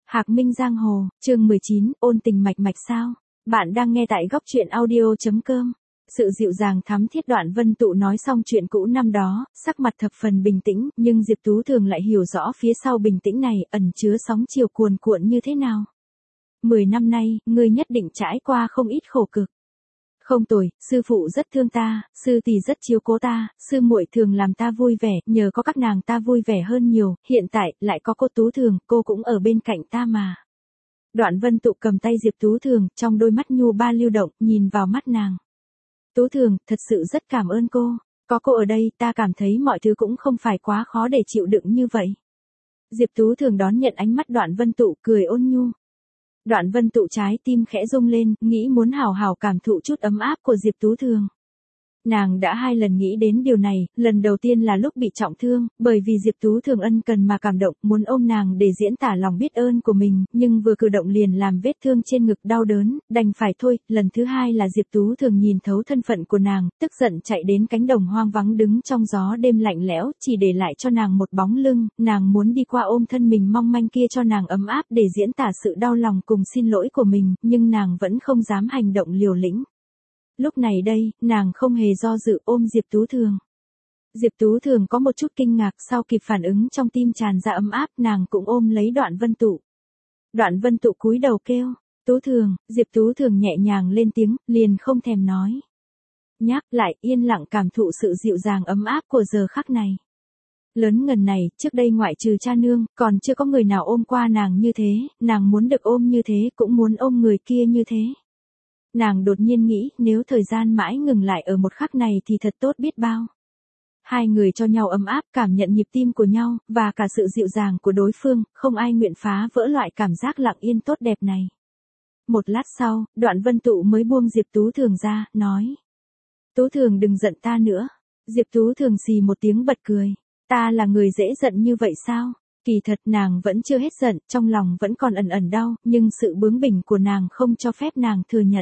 Hạc Minh Giang Hồ, chương 19, ôn tình mạch mạch sao? Bạn đang nghe tại góc truyện audio.com. Sự dịu dàng thắm thiết Đoạn Vân Tụ nói xong chuyện cũ năm đó, sắc mặt thập phần bình tĩnh, nhưng Diệp Tú Thường lại hiểu rõ phía sau bình tĩnh này ẩn chứa sóng chiều cuồn cuộn như thế nào. 10 năm nay, ngươi nhất định trải qua không ít khổ cực. Không tồi, sư phụ rất thương ta, sư tỷ rất chiếu cố ta, sư muội thường làm ta vui vẻ, nhờ có các nàng ta vui vẻ hơn nhiều, hiện tại, lại có cô Tú Thường, cô cũng ở bên cạnh ta mà. Đoạn Vân Tụ cầm tay Diệp Tú Thường, trong đôi mắt nhu ba lưu động, nhìn vào mắt nàng. Tú Thường, thật sự rất cảm ơn cô, có cô ở đây, ta cảm thấy mọi thứ cũng không phải quá khó để chịu đựng như vậy. Diệp Tú Thường đón nhận ánh mắt Đoạn Vân Tụ, cười ôn nhu. Đoạn Vân Tụ trái tim khẽ rung lên, nghĩ muốn hào hào cảm thụ chút ấm áp của Diệp Tú Thường. Nàng đã 2 lần nghĩ đến điều này, lần đầu tiên là lúc bị trọng thương, bởi vì Diệp Tú Thường ân cần mà cảm động, muốn ôm nàng để diễn tả lòng biết ơn của mình, nhưng vừa cử động liền làm vết thương trên ngực đau đớn, đành phải thôi. Lần thứ 2 là Diệp Tú Thường nhìn thấu thân phận của nàng, tức giận chạy đến cánh đồng hoang vắng đứng trong gió đêm lạnh lẽo, chỉ để lại cho nàng một bóng lưng, nàng muốn đi qua ôm thân mình mong manh kia cho nàng ấm áp để diễn tả sự đau lòng cùng xin lỗi của mình, nhưng nàng vẫn không dám hành động liều lĩnh. Lúc này đây, nàng không hề do dự ôm Diệp Tú Thường. Diệp Tú Thường có một chút kinh ngạc, sau kịp phản ứng trong tim tràn ra ấm áp, nàng cũng ôm lấy Đoạn Vân Tụ. Đoạn Vân Tụ cúi đầu kêu, Tú Thường, Diệp Tú Thường nhẹ nhàng lên tiếng, liền không thèm nói. Nhắc lại yên lặng cảm thụ sự dịu dàng ấm áp của giờ khắc này. Lớn ngần này, trước đây ngoại trừ cha nương, còn chưa có người nào ôm qua nàng như thế, nàng muốn được ôm như thế, cũng muốn ôm người kia như thế. Nàng đột nhiên nghĩ, nếu thời gian mãi ngừng lại ở một khắc này thì thật tốt biết bao. Hai người cho nhau ấm áp, cảm nhận nhịp tim của nhau, và cả sự dịu dàng của đối phương, không ai nguyện phá vỡ loại cảm giác lặng yên tốt đẹp này. Một lát sau, Đoạn Vân Tụ mới buông Diệp Tú Thường ra, nói. Tú Thường đừng giận ta nữa. Diệp Tú Thường xì một tiếng bật cười. Ta là người dễ giận như vậy sao? Kỳ thật nàng vẫn chưa hết giận, trong lòng vẫn còn ẩn ẩn đau, nhưng sự bướng bỉnh của nàng không cho phép nàng thừa nhận.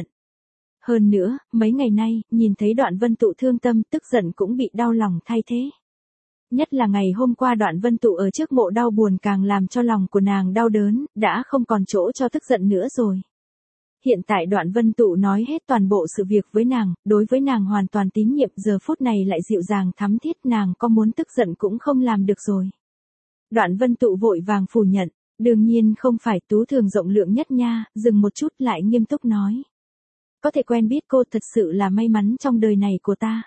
Hơn nữa, mấy ngày nay, nhìn thấy Đoạn Vân Tụ thương tâm, tức giận cũng bị đau lòng thay thế. Nhất là ngày hôm qua Đoạn Vân Tụ ở trước mộ đau buồn càng làm cho lòng của nàng đau đớn, đã không còn chỗ cho tức giận nữa rồi. Hiện tại Đoạn Vân Tụ nói hết toàn bộ sự việc với nàng, đối với nàng hoàn toàn tín nhiệm, giờ phút này lại dịu dàng thắm thiết, nàng có muốn tức giận cũng không làm được rồi. Đoạn Vân Tụ vội vàng phủ nhận, đương nhiên không phải, Tú Thường rộng lượng nhất nha, dừng một chút lại nghiêm túc nói. Có thể quen biết cô thật sự là may mắn trong đời này của ta.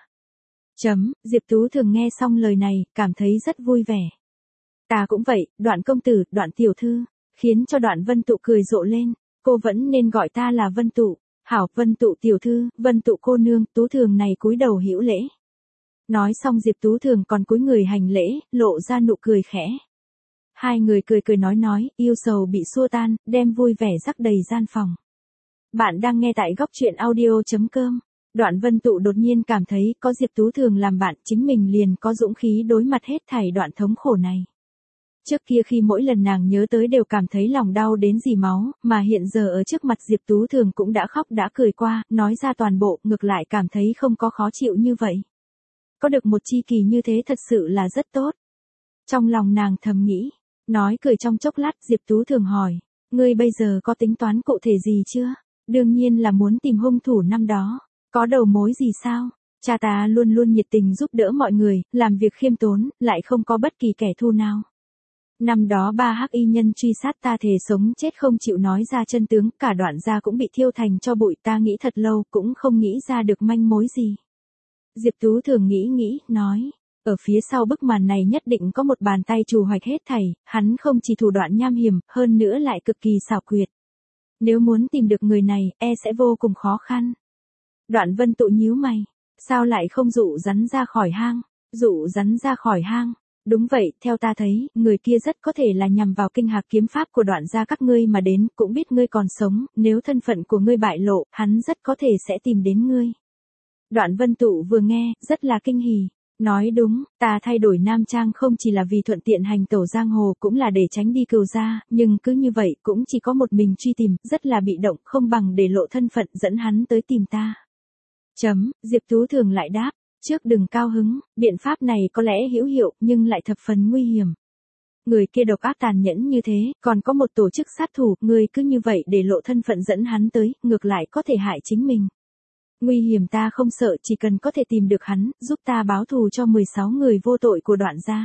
Diệp Tú Thường nghe xong lời này, cảm thấy rất vui vẻ. Ta cũng vậy, Đoạn công tử, Đoạn tiểu thư, khiến cho Đoạn Vân Tụ cười rộ lên, cô vẫn nên gọi ta là Vân Tụ. Hảo, Vân Tụ tiểu thư, Vân Tụ cô nương, Tú Thường này cúi đầu hữu lễ. Nói xong Diệp Tú Thường còn cúi người hành lễ, lộ ra nụ cười khẽ. Hai người cười nói, yêu sầu bị xua tan, đem vui vẻ rắc đầy gian phòng. Bạn đang nghe tại góc truyện audio.com. Đoạn Vân Tụ đột nhiên cảm thấy có Diệp Tú Thường làm bạn, chính mình liền có dũng khí đối mặt hết thảy đoạn thống khổ này. Trước kia khi mỗi lần nàng nhớ tới đều cảm thấy lòng đau đến rỉ máu, mà hiện giờ ở trước mặt Diệp Tú Thường cũng đã khóc đã cười qua, nói ra toàn bộ, ngược lại cảm thấy không có khó chịu như vậy. Có được một tri kỷ như thế thật sự là rất tốt. Trong lòng nàng thầm nghĩ, nói cười trong chốc lát, Diệp Tú Thường hỏi, ngươi bây giờ có tính toán cụ thể gì chưa? Đương nhiên là muốn tìm hung thủ năm đó. Có đầu mối gì sao? Cha ta luôn luôn nhiệt tình giúp đỡ mọi người, làm việc khiêm tốn, lại không có bất kỳ kẻ thù nào. Năm đó 3 hắc y nhân truy sát ta thề sống chết không chịu nói ra chân tướng, cả Đoạn gia cũng bị thiêu thành cho bụi, ta nghĩ thật lâu cũng không nghĩ ra được manh mối gì. Diệp Tú Thường nghĩ, nói, ở phía sau bức màn này nhất định có một bàn tay trù hoạch hết thảy, hắn không chỉ thủ đoạn nham hiểm, hơn nữa lại cực kỳ xảo quyệt. Nếu muốn tìm được người này, sẽ vô cùng khó khăn. Đoạn Vân Tụ nhíu mày, sao lại không dụ rắn ra khỏi hang? Dụ rắn ra khỏi hang? Đúng vậy, theo ta thấy, người kia rất có thể là nhằm vào kinh hạc kiếm pháp của Đoạn gia các ngươi mà đến, cũng biết ngươi còn sống, nếu thân phận của ngươi bại lộ, hắn rất có thể sẽ tìm đến ngươi. Đoạn Vân Tụ vừa nghe, rất là kinh hỉ. Nói đúng, ta thay đổi nam trang không chỉ là vì thuận tiện hành tẩu giang hồ, cũng là để tránh đi cừu gia, nhưng cứ như vậy cũng chỉ có một mình truy tìm, rất là bị động, không bằng để lộ thân phận dẫn hắn tới tìm ta. Diệp Tú Thường lại đáp, trước đừng cao hứng, biện pháp này có lẽ hữu hiệu, nhưng lại thập phần nguy hiểm. Người kia độc ác tàn nhẫn như thế, còn có một tổ chức sát thủ, ngươi cứ như vậy để lộ thân phận dẫn hắn tới, ngược lại có thể hại chính mình. Nguy hiểm ta không sợ, chỉ cần có thể tìm được hắn, giúp ta báo thù cho 16 người vô tội của Đoạn gia.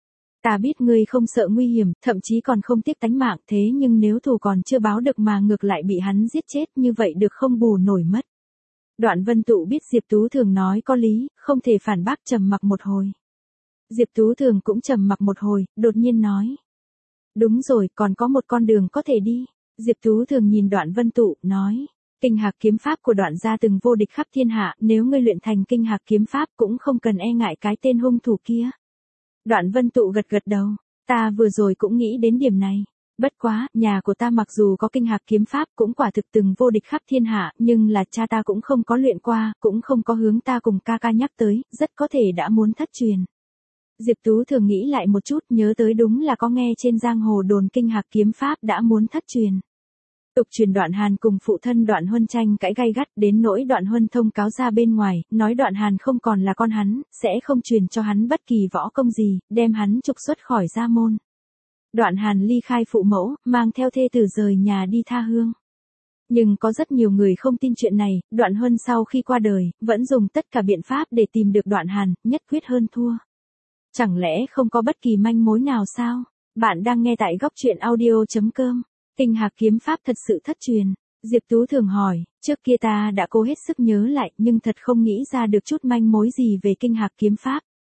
Ta biết ngươi không sợ nguy hiểm, thậm chí còn không tiếc tánh mạng, thế nhưng nếu thù còn chưa báo được mà ngược lại bị hắn giết chết, như vậy được không bù nổi mất. Đoạn Vân Tụ biết Diệp Tú Thường nói có lý, không thể phản bác, trầm mặc một hồi. Diệp Tú Thường cũng trầm mặc một hồi, đột nhiên nói. Đúng rồi, còn có một con đường có thể đi. Diệp Tú Thường nhìn Đoạn Vân Tụ, nói. Kinh Hạc kiếm pháp của Đoạn gia từng vô địch khắp thiên hạ, nếu ngươi luyện thành Kinh Hạc kiếm pháp cũng không cần e ngại cái tên hung thủ kia. Đoạn Vân Tụ gật gật đầu, ta vừa rồi cũng nghĩ đến điểm này. Bất quá, nhà của ta mặc dù có Kinh Hạc kiếm pháp cũng quả thực từng vô địch khắp thiên hạ, nhưng là cha ta cũng không có luyện qua, cũng không có hướng ta cùng ca ca nhắc tới, rất có thể đã muốn thất truyền. Diệp Tú Thường nghĩ lại một chút, nhớ tới đúng là có nghe trên giang hồ đồn Kinh Hạc kiếm pháp đã muốn thất truyền. Tục truyền Đoạn Hàn cùng phụ thân Đoạn Huân tranh cãi gay gắt, đến nỗi Đoạn Huân thông cáo ra bên ngoài, nói Đoạn Hàn không còn là con hắn, sẽ không truyền cho hắn bất kỳ võ công gì, đem hắn trục xuất khỏi gia môn. Đoạn Hàn ly khai phụ mẫu, mang theo thê tử rời nhà đi tha hương. Nhưng có rất nhiều người không tin chuyện này, Đoạn Huân sau khi qua đời, vẫn dùng tất cả biện pháp để tìm được Đoạn Hàn, nhất quyết hơn thua. Chẳng lẽ không có bất kỳ manh mối nào sao? Bạn đang nghe tại góc truyện audio.com. Kinh Hạc kiếm pháp thật sự thất truyền. Diệp Tú Thường hỏi, trước kia ta đã cố hết sức nhớ lại nhưng thật không nghĩ ra được chút manh mối gì về Kinh Hạc kiếm pháp.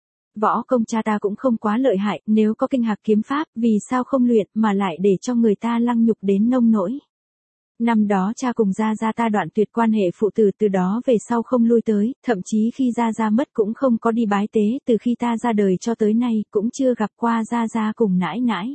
Võ công cha ta cũng không quá lợi hại, nếu có Kinh Hạc kiếm pháp, vì sao không luyện mà lại để cho người ta lăng nhục đến nông nỗi. Năm đó cha cùng Gia Gia ta đoạn tuyệt quan hệ phụ tử, từ đó về sau không lui tới, thậm chí khi Gia Gia mất cũng không có đi bái tế, từ khi ta ra đời cho tới nay cũng chưa gặp qua Gia Gia cùng nãi nãi.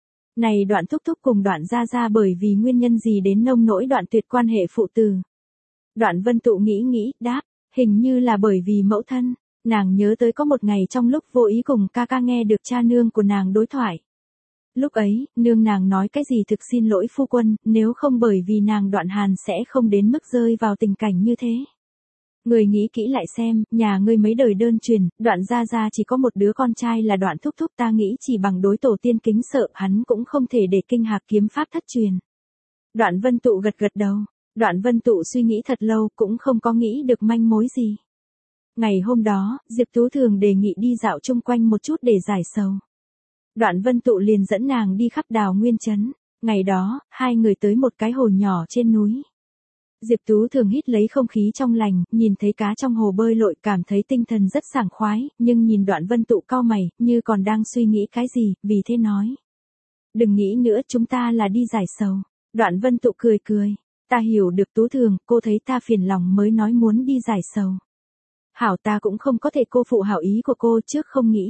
Này Đoạn thúc thúc cùng Đoạn Gia Gia bởi vì nguyên nhân gì đến nông nỗi đoạn tuyệt quan hệ phụ tử? Đoạn Vân Tụ nghĩ, đáp, hình như là bởi vì mẫu thân. Nàng nhớ tới có một ngày trong lúc vô ý cùng ca ca nghe được cha nương của nàng đối thoại. Lúc ấy, nương nàng nói cái gì thực xin lỗi phu quân, nếu không bởi vì nàng Đoạn Hàn sẽ không đến mức rơi vào tình cảnh như thế. Người nghĩ kỹ lại xem, nhà ngươi mấy đời đơn truyền, Đoạn Gia Gia chỉ có một đứa con trai là Đoạn thúc thúc, ta nghĩ chỉ bằng đối tổ tiên kính sợ hắn cũng không thể để Kinh Hạc kiếm pháp thất truyền. Đoạn Vân Tụ gật gật đầu. Đoạn Vân Tụ suy nghĩ thật lâu cũng không có nghĩ được manh mối gì. Ngày hôm đó, Diệp Tú Thường đề nghị đi dạo chung quanh một chút để giải sầu. Đoạn Vân Tụ liền dẫn nàng đi khắp Đào Nguyên trấn. Ngày đó, hai người tới một cái hồ nhỏ trên núi. Diệp Tú Thường hít lấy không khí trong lành, nhìn thấy cá trong hồ bơi lội cảm thấy tinh thần rất sảng khoái, nhưng nhìn Đoạn Vân Tụ cau mày, như còn đang suy nghĩ cái gì, vì thế nói. Đừng nghĩ nữa, chúng ta là đi giải sầu. Đoạn Vân Tụ cười. Ta hiểu được Tú Thường, cô thấy ta phiền lòng mới nói muốn đi giải sầu. Hảo, ta cũng không có thể cô phụ hảo ý của cô, trước không nghĩ.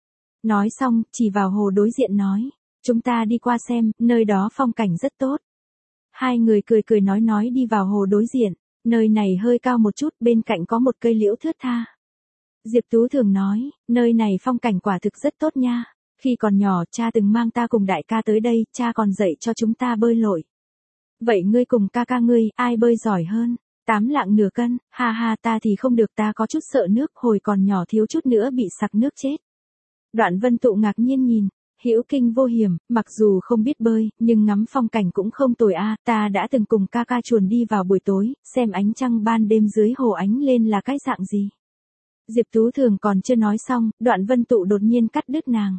Nói xong, chỉ vào hồ đối diện nói. Chúng ta đi qua xem, nơi đó phong cảnh rất tốt. Hai người cười nói đi vào hồ đối diện. Nơi này hơi cao một chút, bên cạnh có một cây liễu thướt tha. Diệp Tú Thường nói, nơi này phong cảnh quả thực rất tốt nha. Khi còn nhỏ, cha từng mang ta cùng đại ca tới đây, cha còn dạy cho chúng ta bơi lội. Vậy ngươi cùng ca ca ngươi, ai bơi giỏi hơn? 8 lạng nửa cân, ha, ta thì không được, ta có chút sợ nước, hồi còn nhỏ thiếu chút nữa bị sặc nước chết. Đoạn Vân Tụ ngạc nhiên nhìn, hữu kinh vô hiểm, mặc dù không biết bơi, nhưng ngắm phong cảnh cũng không tồi a, ta đã từng cùng ca ca chuồn đi vào buổi tối, xem ánh trăng ban đêm dưới hồ ánh lên là cái dạng gì. Diệp Tú Thường còn chưa nói xong, Đoạn Vân Tụ đột nhiên cắt đứt nàng.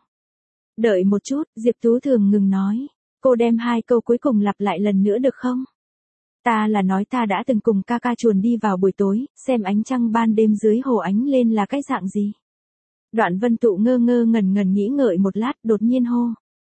Đợi một chút, Diệp Tú Thường ngừng nói, cô đem hai câu cuối cùng lặp lại lần nữa được không? Ta là nói ta đã từng cùng ca ca chuồn đi vào buổi tối, xem ánh trăng ban đêm dưới hồ ánh lên là cái dạng gì. Đoạn Vân Tụ ngơ ngẩn nghĩ ngợi một lát, đột nhiên hô.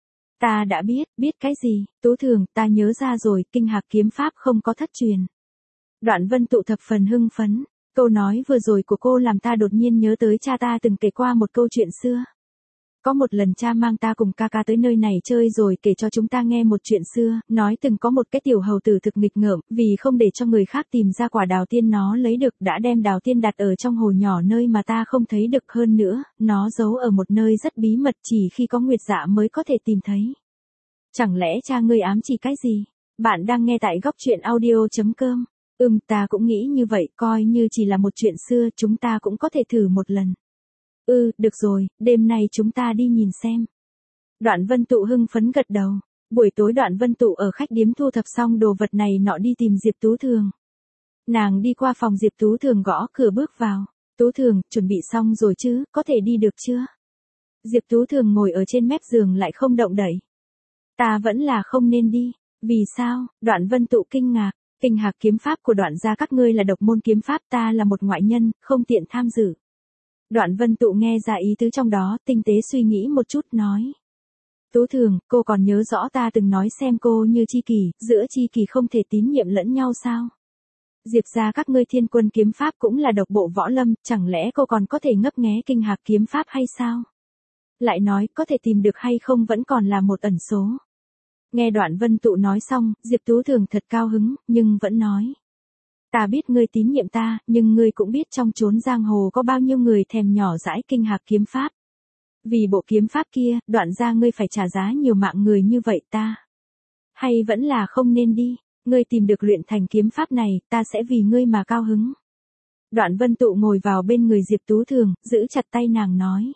Ta đã biết cái gì? Tú Thường, ta nhớ ra rồi, Kinh Hạc kiếm pháp không có thất truyền. Đoạn Vân Tụ thập phần hưng phấn, câu nói vừa rồi của cô làm ta đột nhiên nhớ tới cha ta từng kể qua một câu chuyện xưa. Có một lần cha mang ta cùng ca ca tới nơi này chơi rồi kể cho chúng ta nghe một chuyện xưa, nói từng có một cái tiểu hầu tử thực nghịch ngợm, vì không để cho người khác tìm ra quả đào tiên nó lấy được, đã đem đào tiên đặt ở trong hồ nhỏ nơi mà ta không thấy được, hơn nữa, nó giấu ở một nơi rất bí mật, chỉ khi có nguyệt dạ mới có thể tìm thấy. Chẳng lẽ cha ngươi ám chỉ cái gì? Bạn đang nghe tại góc truyện audio.com. Ta cũng nghĩ như vậy, coi như chỉ là một chuyện xưa, chúng ta cũng có thể thử một lần. Được rồi, đêm nay chúng ta đi nhìn xem. Đoạn Vân Tụ hưng phấn gật đầu. Buổi tối Đoạn Vân Tụ ở khách điếm thu thập xong đồ vật này nọ đi tìm Diệp Tú Thường. Nàng đi qua phòng Diệp Tú Thường gõ cửa bước vào. Tú Thường, chuẩn bị xong rồi chứ, có thể đi được chưa? Diệp Tú Thường ngồi ở trên mép giường lại không động đậy. Ta vẫn là không nên đi. Vì sao? Đoạn Vân Tụ kinh ngạc. Kinh hạc kiếm pháp của Đoạn gia các ngươi là độc môn kiếm pháp, ta là một ngoại nhân, không tiện tham dự. Đoạn Vân Tụ nghe ra ý tứ trong đó, tinh tế suy nghĩ một chút nói. Tú Thường, cô còn nhớ rõ ta từng nói xem cô như chi kỷ, giữa chi kỷ không thể tín nhiệm lẫn nhau sao? Diệp gia các ngươi thiên quân kiếm pháp cũng là độc bộ võ lâm, chẳng lẽ cô còn có thể ngấp nghé kinh hạc kiếm pháp hay sao? Lại nói, có thể tìm được hay không vẫn còn là một ẩn số. Nghe Đoạn Vân Tụ nói xong, Diệp Tú Thường thật cao hứng, nhưng vẫn nói. Ta biết ngươi tín nhiệm ta, nhưng ngươi cũng biết trong chốn giang hồ có bao nhiêu người thèm nhỏ dãi kinh hạc kiếm pháp. Vì bộ kiếm pháp kia, Đoạn gia ngươi phải trả giá nhiều mạng người như vậy ta. Hay vẫn là không nên đi, ngươi tìm được luyện thành kiếm pháp này, ta sẽ vì ngươi mà cao hứng. Đoạn Vân Tụ ngồi vào bên người Diệp Tú Thường, giữ chặt tay nàng nói.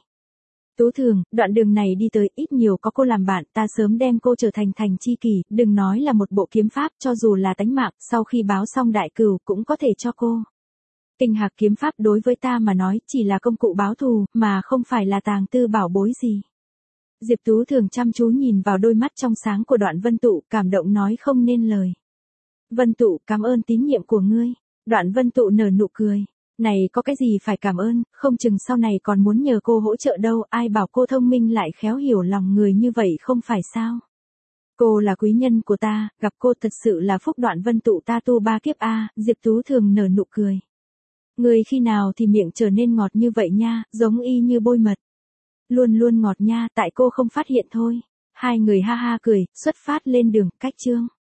Tú Thường, đoạn đường này đi tới ít nhiều có cô làm bạn, ta sớm đem cô trở thành chi kỷ, đừng nói là một bộ kiếm pháp, cho dù là tánh mạng, sau khi báo xong đại cửu cũng có thể cho cô. Kinh hạc kiếm pháp đối với ta mà nói chỉ là công cụ báo thù, mà không phải là tàng tư bảo bối gì. Diệp Tú Thường chăm chú nhìn vào đôi mắt trong sáng của Đoạn Vân Tụ, cảm động nói không nên lời. Vân Tụ, cảm ơn tín nhiệm của ngươi. Đoạn Vân Tụ nở nụ cười. Này có cái gì phải cảm ơn, không chừng sau này còn muốn nhờ cô hỗ trợ đâu, ai bảo cô thông minh lại khéo hiểu lòng người như vậy không phải sao. Cô là quý nhân của ta, gặp cô thật sự là phúc. Đoạn Vân Tụ ta tu 3 kiếp a. Diệp Tú Thường nở nụ cười. Người khi nào thì miệng trở nên ngọt như vậy nha, giống y như bôi mật. Luôn luôn ngọt nha, tại cô không phát hiện thôi. Hai người ha ha cười, xuất phát lên đường, cách chương.